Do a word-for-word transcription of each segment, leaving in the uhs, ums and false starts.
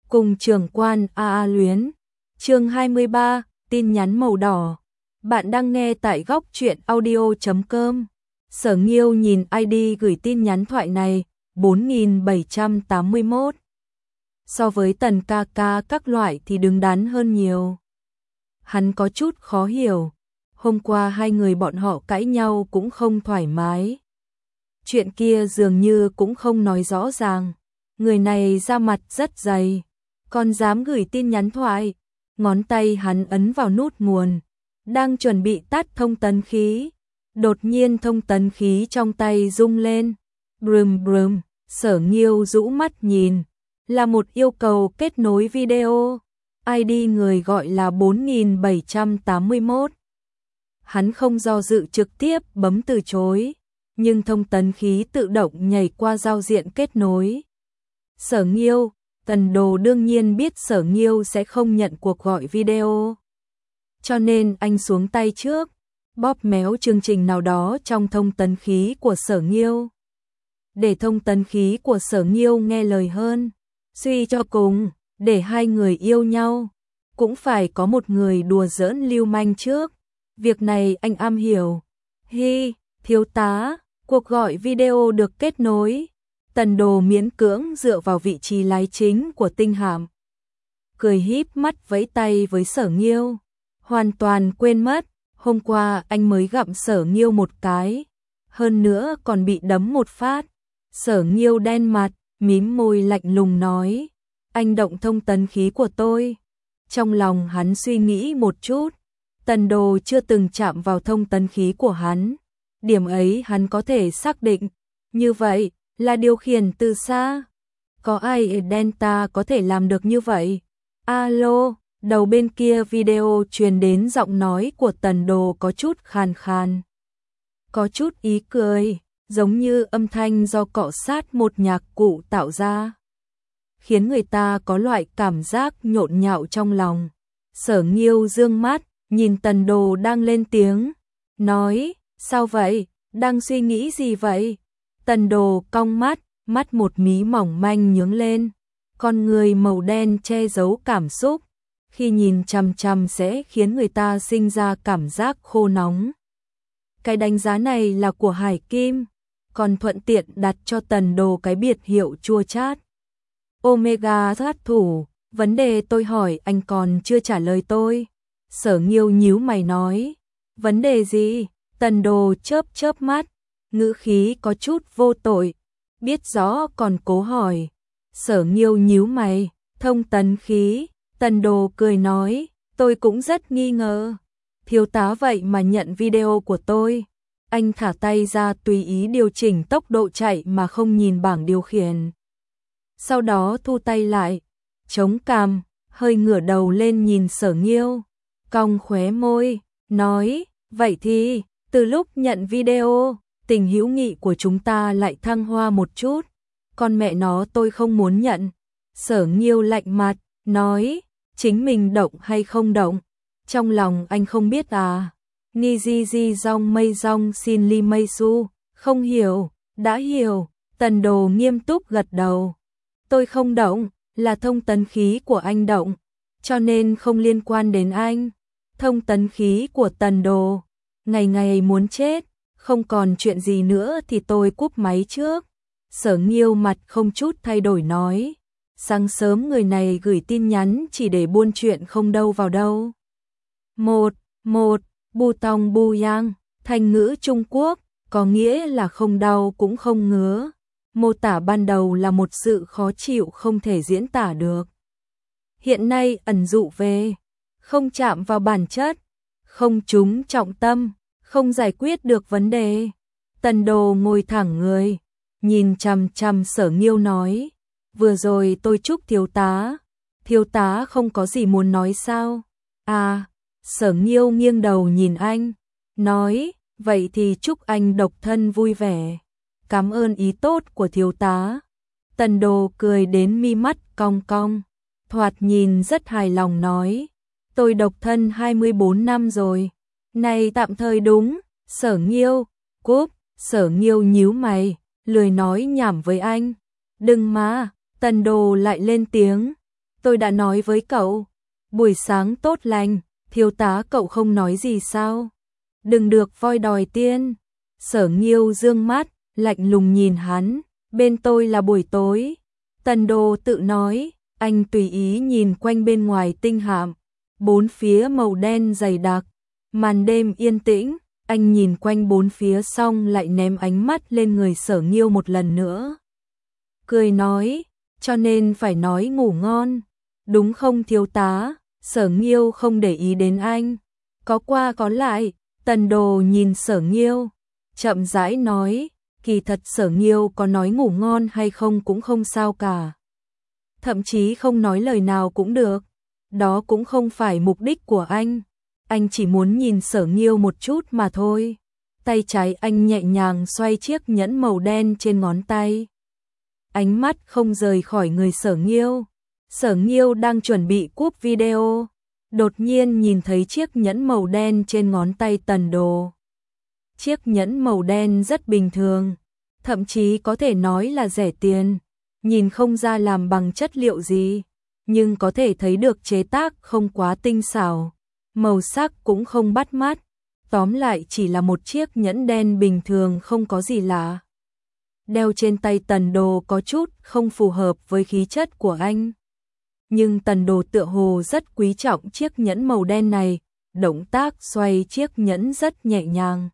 cùng trưởng quan a a luyến. Chương hai mươi ba, tin nhắn màu đỏ. Bạn đang nghe tại góc truyện audio chấm com. Sở Nghiêu nhìn i đê gửi tin nhắn thoại này, bốn nghìn bảy trăm tám mươi mốt. So với Tần ca ca các loại thì đứng đắn hơn nhiều. Hắn có chút khó hiểu, hôm qua hai người bọn họ cãi nhau cũng không thoải mái. Chuyện kia dường như cũng không nói rõ ràng, người này da mặt rất dày, còn dám gửi tin nhắn thoại. Ngón tay hắn ấn vào nút nguồn, đang chuẩn bị tắt thông tấn khí. Đột nhiên thông tấn khí trong tay rung lên. Brum brum, Sở Nghiêu rũ mắt nhìn, là một yêu cầu kết nối video. i đê người gọi là bốn nghìn bảy trăm tám mươi mốt. Hắn không do dự trực tiếp bấm từ chối, nhưng thông tấn khí tự động nhảy qua giao diện kết nối. Sở Nghiêu, Tần Đồ đương nhiên biết Sở Nghiêu sẽ không nhận cuộc gọi video. Cho nên anh xuống tay trước, bóp méo chương trình nào đó trong thông tấn khí của Sở Nghiêu. Để thông tấn khí của Sở Nghiêu nghe lời hơn. Suy cho cùng, để hai người yêu nhau, cũng phải có một người đùa giỡn lưu manh trước. Việc này anh am hiểu. Hi, thiếu tá, cuộc gọi video được kết nối. Tần Đồ miễn cưỡng dựa vào vị trí lái chính của tinh hạm, cười híp mắt vẫy tay với Sở Nghiêu. Hoàn toàn quên mất, hôm qua anh mới gặm Sở Nghiêu một cái, hơn nữa còn bị đấm một phát. Sở Nghiêu đen mặt, mím môi lạnh lùng nói, anh động thông tấn khí của tôi. Trong lòng hắn suy nghĩ một chút, Tần Đồ chưa từng chạm vào thông tấn khí của hắn, điểm ấy hắn có thể xác định. Như vậy là điều khiển từ xa. Có ai ở Delta có thể làm được như vậy? Alo, đầu bên kia video truyền đến giọng nói của Tần Đồ có chút khàn khàn, có chút ý cười, giống như âm thanh do cọ sát một nhạc cụ tạo ra, khiến người ta có loại cảm giác nhộn nhạo trong lòng. Sở Nghiêu dương mắt, nhìn Tần Đồ đang lên tiếng, nói, sao vậy, đang suy nghĩ gì vậy? Tần Đồ cong mắt, mắt một mí mỏng manh nhướng lên, con người màu đen che giấu cảm xúc, khi nhìn chằm chằm sẽ khiến người ta sinh ra cảm giác khô nóng. Cái đánh giá này là của Hải Kim, còn thuận tiện đặt cho Tần Đồ cái biệt hiệu chua chát. Omega sát thủ, vấn đề tôi hỏi anh còn chưa trả lời tôi. Sở Nghiêu nhíu mày nói, vấn đề gì? Tần Đồ chớp chớp mắt, ngữ khí có chút vô tội, biết rõ còn cố hỏi. Sở Nghiêu nhíu mày, thông tấn khí. Tần Đồ cười nói, tôi cũng rất nghi ngờ, thiếu tá vậy mà nhận video của tôi. Anh thả tay ra tùy ý điều chỉnh tốc độ chạy mà không nhìn bảng điều khiển. Sau đó thu tay lại, chống cằm, hơi ngửa đầu lên nhìn Sở Nghiêu, cong khóe môi, nói, vậy thì, từ lúc nhận video, tình hữu nghị của chúng ta lại thăng hoa một chút. Con mẹ nó tôi không muốn nhận. Sở Nghiêu lạnh mặt, nói, chính mình động hay không động, trong lòng anh không biết à? Ni di di rong mây rong xin ly mây su, không hiểu, đã hiểu. Tần Đồ nghiêm túc gật đầu. Tôi không động, là thông tấn khí của anh động, cho nên không liên quan đến anh. Thông tấn khí của Tần Đồ, ngày ngày muốn chết, không còn chuyện gì nữa thì tôi cúp máy trước. Sở Nghiêu mặt không chút thay đổi nói, sáng sớm người này gửi tin nhắn chỉ để buôn chuyện không đâu vào đâu. Một, một, bu tong bu yang, thành ngữ Trung Quốc, có nghĩa là không đau cũng không ngứa. Mô tả ban đầu là một sự khó chịu không thể diễn tả được. Hiện nay ẩn dụ về, không chạm vào bản chất, không trúng trọng tâm, không giải quyết được vấn đề. Tần Đồ ngồi thẳng người, nhìn chằm chằm Sở Nghiêu nói, vừa rồi tôi chúc thiếu tá, thiếu tá không có gì muốn nói sao? À, Sở Nghiêu nghiêng đầu nhìn anh, nói, vậy thì chúc anh độc thân vui vẻ. Cảm ơn ý tốt của thiếu tá. Tần Đồ cười đến mi mắt cong cong, thoạt nhìn rất hài lòng nói, tôi độc thân hai mươi bốn năm rồi. Này tạm thời đúng. Sở Nghiêu, cúp. Sở Nghiêu nhíu mày, lười nói nhảm với anh. Đừng mà. Tần Đồ lại lên tiếng, tôi đã nói với cậu, buổi sáng tốt lành, thiếu tá cậu không nói gì sao? Đừng được voi đòi tiên. Sở Nghiêu dương mắt, lạnh lùng nhìn hắn, bên tôi là buổi tối. Tần Đồ tự nói, anh tùy ý nhìn quanh bên ngoài tinh hạm, bốn phía màu đen dày đặc, màn đêm yên tĩnh, anh nhìn quanh bốn phía xong lại ném ánh mắt lên người Sở Nghiêu một lần nữa. Cười nói, cho nên phải nói ngủ ngon, đúng không thiếu tá? Sở Nghiêu không để ý đến anh, có qua có lại. Tần Đồ nhìn Sở Nghiêu, chậm rãi nói, kỳ thật Sở Nghiêu có nói ngủ ngon hay không cũng không sao cả. Thậm chí không nói lời nào cũng được, đó cũng không phải mục đích của anh. Anh chỉ muốn nhìn Sở Nghiêu một chút mà thôi. Tay trái anh nhẹ nhàng xoay chiếc nhẫn màu đen trên ngón tay. Ánh mắt không rời khỏi người Sở Nghiêu. Sở Nghiêu đang chuẩn bị cúp video, đột nhiên nhìn thấy chiếc nhẫn màu đen trên ngón tay Tần Đồ. Chiếc nhẫn màu đen rất bình thường, thậm chí có thể nói là rẻ tiền, nhìn không ra làm bằng chất liệu gì, nhưng có thể thấy được chế tác không quá tinh xảo, màu sắc cũng không bắt mắt, tóm lại chỉ là một chiếc nhẫn đen bình thường không có gì lạ. Đeo trên tay Tần Đồ có chút không phù hợp với khí chất của anh. Nhưng Tần Đồ tựa hồ rất quý trọng chiếc nhẫn màu đen này, động tác xoay chiếc nhẫn rất nhẹ nhàng.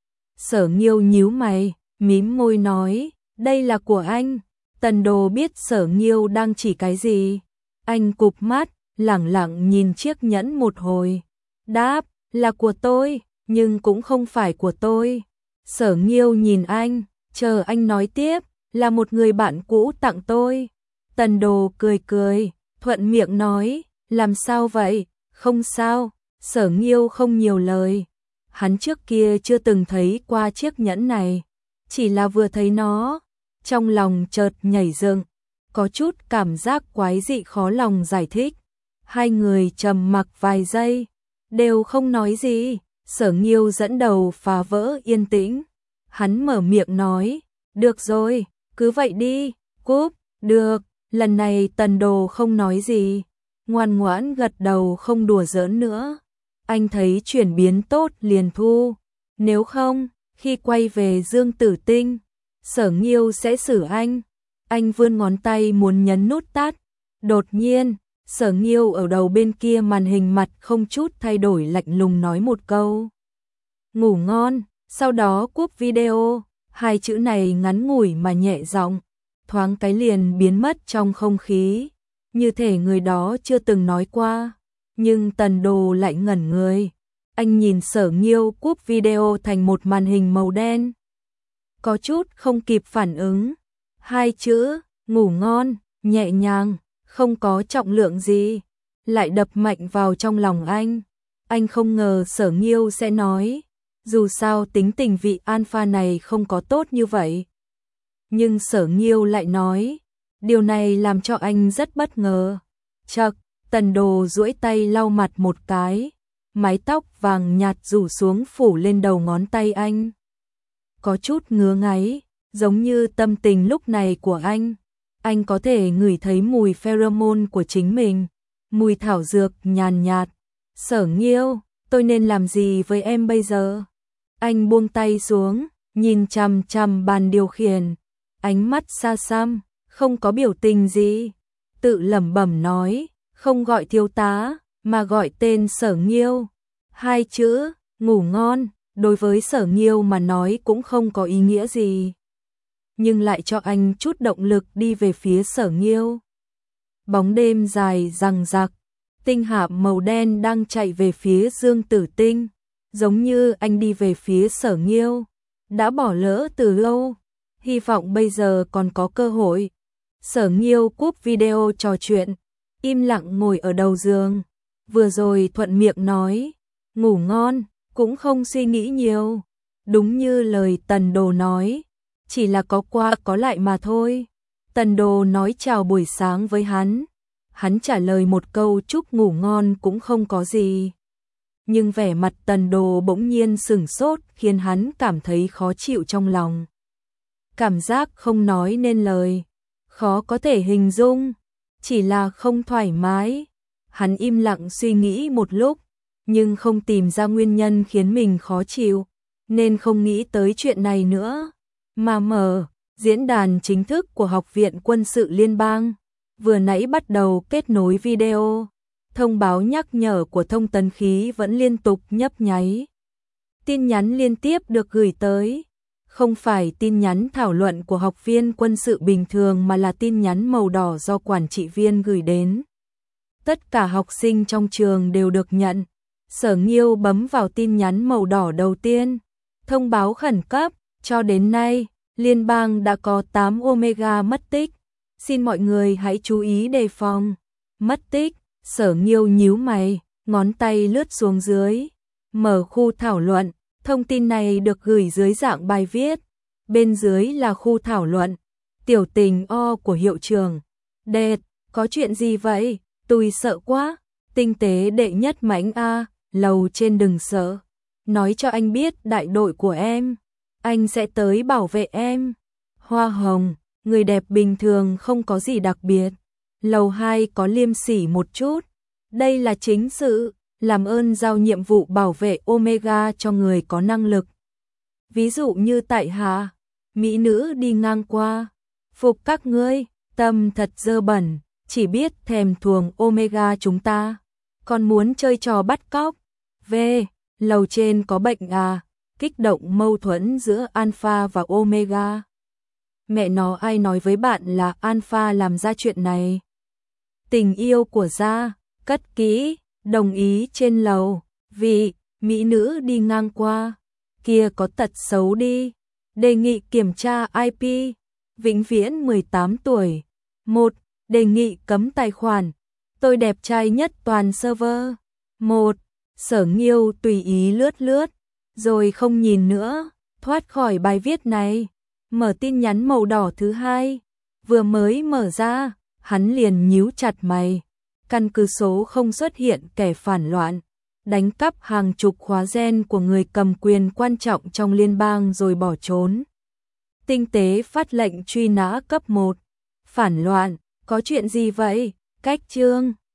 Sở Nghiêu nhíu mày, mím môi nói, đây là của anh. Tần Đồ biết Sở Nghiêu đang chỉ cái gì. Anh cụp mắt, lẳng lặng nhìn chiếc nhẫn một hồi. Đáp, là của tôi, nhưng cũng không phải của tôi. Sở Nghiêu nhìn anh, chờ anh nói tiếp, là một người bạn cũ tặng tôi. Tần Đồ cười cười, thuận miệng nói, làm sao vậy? Không sao. Sở Nghiêu không nhiều lời. Hắn trước kia chưa từng thấy qua chiếc nhẫn này, chỉ là vừa thấy nó, trong lòng chợt nhảy dựng, có chút cảm giác quái dị khó lòng giải thích. Hai người trầm mặc vài giây, đều không nói gì. Sở Nghiêu dẫn đầu phá vỡ yên tĩnh. Hắn mở miệng nói, được rồi, cứ vậy đi, cúp, được. Lần này Tần Đồ không nói gì, ngoan ngoãn gật đầu không đùa giỡn nữa. Anh thấy chuyển biến tốt liền thu, nếu không, khi quay về Dương Tử Tinh, Sở Nghiêu sẽ xử anh. Anh vươn ngón tay muốn nhấn nút tắt, đột nhiên, Sở Nghiêu ở đầu bên kia màn hình mặt không chút thay đổi lạnh lùng nói một câu. Ngủ ngon, sau đó cúp video, hai chữ này ngắn ngủi mà nhẹ giọng, thoáng cái liền biến mất trong không khí, như thể người đó chưa từng nói qua. Nhưng Tần Đồ lại ngẩn người, anh nhìn Sở Nghiêu cúp video thành một màn hình màu đen. Có chút không kịp phản ứng, hai chữ, ngủ ngon, nhẹ nhàng, không có trọng lượng gì, lại đập mạnh vào trong lòng anh. Anh không ngờ Sở Nghiêu sẽ nói, dù sao tính tình vị alpha này không có tốt như vậy. Nhưng Sở Nghiêu lại nói, điều này làm cho anh rất bất ngờ. Chậc, Tần Đồ duỗi tay lau mặt một cái, mái tóc vàng nhạt rủ xuống phủ lên đầu ngón tay anh. Có chút ngứa ngáy, giống như tâm tình lúc này của anh. Anh có thể ngửi thấy mùi pheromone của chính mình, mùi thảo dược nhàn nhạt. Sở Nghiêu, tôi nên làm gì với em bây giờ? Anh buông tay xuống, nhìn chằm chằm bàn điều khiển, ánh mắt xa xăm, không có biểu tình gì, tự lẩm bẩm nói, không gọi thiếu tá, mà gọi tên Sở Nghiêu. Hai chữ, ngủ ngon, đối với Sở Nghiêu mà nói cũng không có ý nghĩa gì, nhưng lại cho anh chút động lực đi về phía Sở Nghiêu. Bóng đêm dài rằng rặc, tinh hạm màu đen đang chạy về phía Dương Tử Tinh, giống như anh đi về phía Sở Nghiêu, đã bỏ lỡ từ lâu, hy vọng bây giờ còn có cơ hội. Sở Nghiêu cúp video trò chuyện, im lặng ngồi ở đầu giường, vừa rồi thuận miệng nói, ngủ ngon, cũng không suy nghĩ nhiều, đúng như lời Tần Đồ nói, chỉ là có qua có lại mà thôi. Tần Đồ nói chào buổi sáng với hắn, hắn trả lời một câu chúc ngủ ngon cũng không có gì. Nhưng vẻ mặt Tần Đồ bỗng nhiên sửng sốt khiến hắn cảm thấy khó chịu trong lòng. Cảm giác không nói nên lời, khó có thể hình dung, chỉ là không thoải mái. Hắn im lặng suy nghĩ một lúc, nhưng không tìm ra nguyên nhân khiến mình khó chịu, nên không nghĩ tới chuyện này nữa, mà mở diễn đàn chính thức của Học viện Quân sự Liên bang. Vừa nãy bắt đầu kết nối video, thông báo nhắc nhở của thông tấn khí vẫn liên tục nhấp nháy. Tin nhắn liên tiếp được gửi tới, không phải tin nhắn thảo luận của học viên quân sự bình thường mà là tin nhắn màu đỏ do quản trị viên gửi đến. Tất cả học sinh trong trường đều được nhận. Sở Nghiêu bấm vào tin nhắn màu đỏ đầu tiên. Thông báo khẩn cấp, cho đến nay, liên bang đã có tám Omega mất tích. Xin mọi người hãy chú ý đề phòng. Mất tích, Sở Nghiêu nhíu mày, ngón tay lướt xuống dưới. Mở khu thảo luận, thông tin này được gửi dưới dạng bài viết. Bên dưới là khu thảo luận. Tiểu tình o của hiệu trưởng. Đệt, có chuyện gì vậy? Tôi sợ quá. Tinh tế đệ nhất mãnh a, lầu trên đừng sợ. Nói cho anh biết đại đội của em. Anh sẽ tới bảo vệ em. Hoa hồng, người đẹp bình thường không có gì đặc biệt. Lầu hai có liêm sỉ một chút. Đây là chính sự, làm ơn giao nhiệm vụ bảo vệ Omega cho người có năng lực. Ví dụ như tại hạ, mỹ nữ đi ngang qua. Phục các ngươi, tâm thật dơ bẩn, chỉ biết thèm thuồng Omega chúng ta. Còn muốn chơi trò bắt cóc. V, lầu trên có bệnh à, kích động mâu thuẫn giữa Alpha và Omega. Mẹ nó ai nói với bạn là Alpha làm ra chuyện này. Tình yêu của gia, cất kỹ, đồng ý trên lầu, vì mỹ nữ đi ngang qua, kia có tật xấu đi, đề nghị kiểm tra i pê, vĩnh viễn mười tám tuổi, một, đề nghị cấm tài khoản, tôi đẹp trai nhất toàn server, một, Sở Nghiêu tùy ý lướt lướt, rồi không nhìn nữa, thoát khỏi bài viết này, mở tin nhắn màu đỏ thứ hai, vừa mới mở ra, hắn liền nhíu chặt mày. Căn cứ số không xuất hiện kẻ phản loạn, đánh cắp hàng chục khóa gen của người cầm quyền quan trọng trong liên bang rồi bỏ trốn. Tinh tế phát lệnh truy nã cấp một. Phản loạn, có chuyện gì vậy? Cách chương